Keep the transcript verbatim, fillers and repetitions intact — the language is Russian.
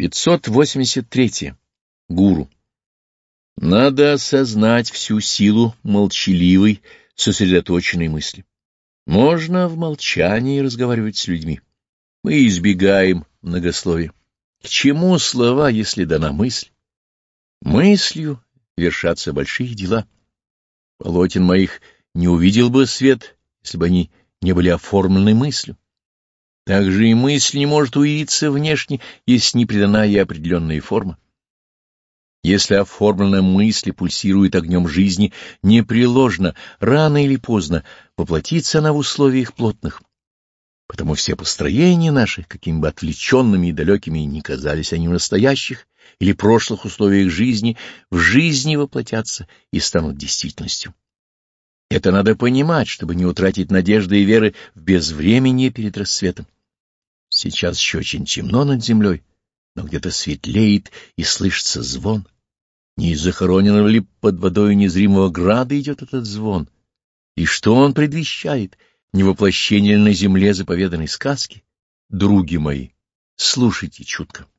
пятьсот восемьдесят три. Гуру. Надо осознать всю силу молчаливой, сосредоточенной мысли. Можно в молчании разговаривать с людьми. Мы избегаем многословия. К чему слова, если дана мысль? Мыслью вершатся большие дела. Полотен моих не увидел бы свет, если бы они не были оформлены мыслью. Также и мысль не может уявиться внешне, если не придана ей определенная форма. Если оформленная мысль пульсирует огнем жизни, непреложно, рано или поздно воплотится она в условиях плотных. Потому все построения наши, какими бы отвлеченными и далекими ни казались они в настоящих или прошлых условиях жизни, в жизни воплотятся и станут действительностью. Это надо понимать, чтобы не утратить надежды и веры в безвременье перед рассветом. Сейчас еще очень темно над землей, но где-то светлеет и слышится звон. Не из захороненного ли под водой незримого града идет этот звон? И что он предвещает? Не воплощение ли на земле заповеданной сказки? Други мои, слушайте чутко.